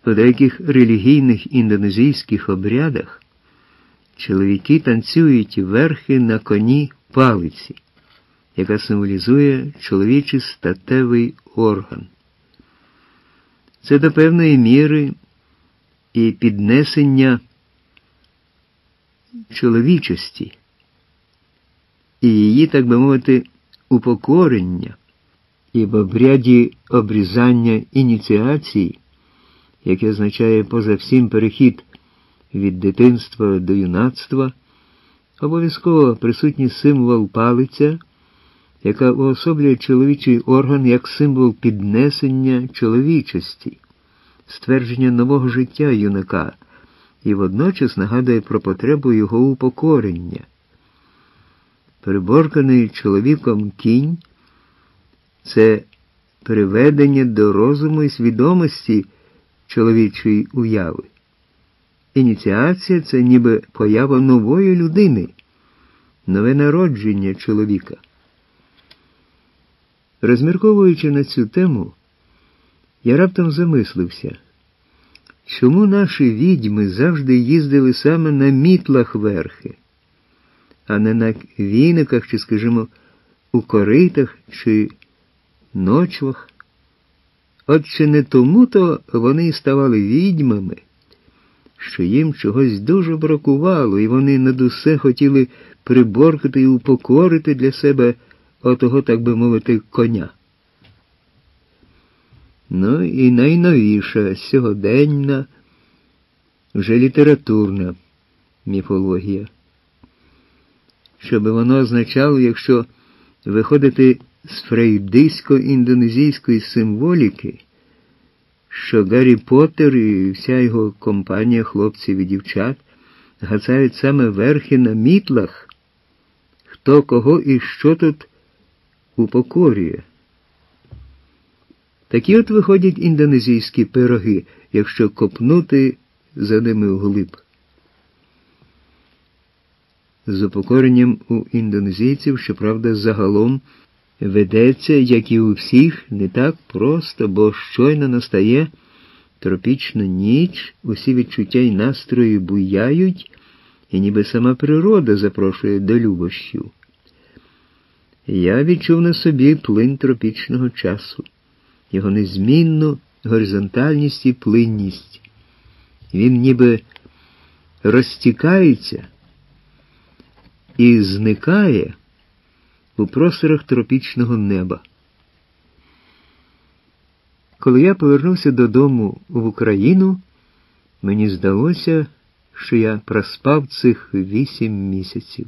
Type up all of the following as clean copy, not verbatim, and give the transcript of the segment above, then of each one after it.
У деяких релігійних індонезійських обрядах чоловіки танцюють верхи на коні палиці, яка символізує чоловічий статевий орган. Це до певної міри і піднесення чоловічості, і її, так би мовити, упокорення, і в обряді обрізання ініціації, яке означає поза всім перехід від дитинства до юнацтва, обов'язково присутній символ палиця, яка уособлює чоловічий орган як символ піднесення чоловічості, ствердження нового життя юнака, і водночас нагадує про потребу його упокорення. Приборканий чоловіком кінь – це приведення до розуму і свідомості чоловічої уяви. Ініціація – це ніби поява нової людини, нове народження чоловіка. Розмірковуючи на цю тему, я раптом замислився, чому наші відьми завжди їздили саме на мітлах верхи, а не на віниках чи, скажімо, у коритах чи ночвах. От чи не тому-то вони ставали відьмами, що їм чогось дуже бракувало, і вони над усе хотіли приборкати і упокорити для себе отого, так би мовити, коня. Ну і найновіша, сьогоденна, вже літературна міфологія. Що би воно означало, якщо виходити з фрейдистсько-індонезійської символіки, що Гаррі Поттер і вся його компанія хлопців і дівчат гацають саме верхи на мітлах, хто кого і що тут упокорює. Такі от виходять індонезійські пироги, якщо копнути за ними вглиб. З упокоренням у індонезійців, щоправда, загалом ведеться, як і у всіх, не так просто, бо щойно настає тропічна ніч, усі відчуття й настрої буяють, і ніби сама природа запрошує до любощів. Я відчув на собі плин тропічного часу, його незмінну горизонтальність і плинність. Він ніби розтікається і зникає у просторах тропічного неба. Коли я повернувся додому в Україну, мені здалося, що я проспав цих 8 місяців.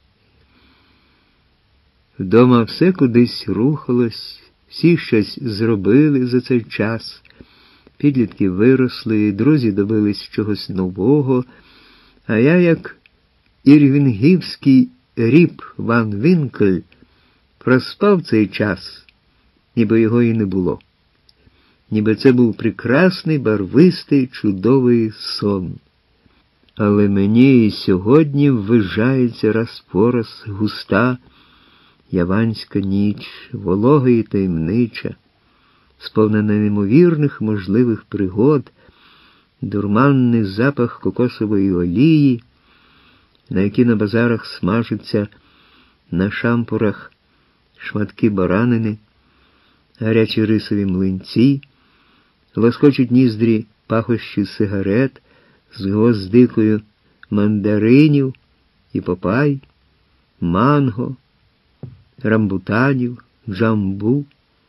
Вдома все кудись рухалось, всі щось зробили за цей час, підлітки виросли, друзі добились чогось нового, а я, як ірвінгівський Ріп Ван Вінкль, проспав цей час, ніби його і не було. Ніби це був прекрасний, барвистий, чудовий сон. Але мені і сьогодні ввижається раз по раз густа яванська ніч, волога і таємнича, сповнена неймовірних можливих пригод, дурманний запах кокосової олії, на які на базарах смажаться на шампурах шматки баранини, гарячі рисові млинці, лоскочуть ніздрі пахощі сигарет з гвоздикою мандаринів і папай, манго, рамбутанів, джамбу,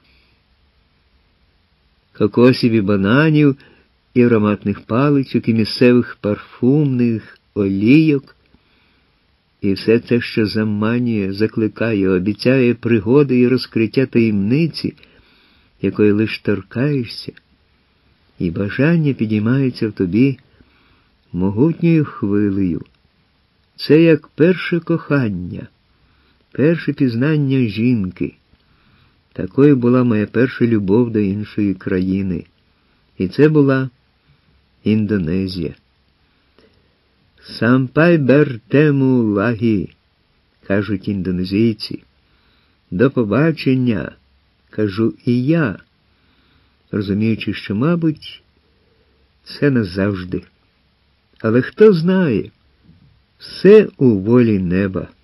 кокосів і бананів, і ароматних паличок, і місцевих парфумних олійок. І все це, що заманює, закликає, обіцяє пригоди і розкриття таємниці, якої лиш торкаєшся, і бажання підіймається в тобі могутньою хвилею. Це як перше кохання, перше пізнання жінки. Такою була моя перша любов до іншої країни. І це була Індонезія. «Сампай бертему лагі», кажуть індонезійці. «До побачення», кажу і я, розуміючи, що, мабуть, все назавжди. Але хто знає, все у волі неба.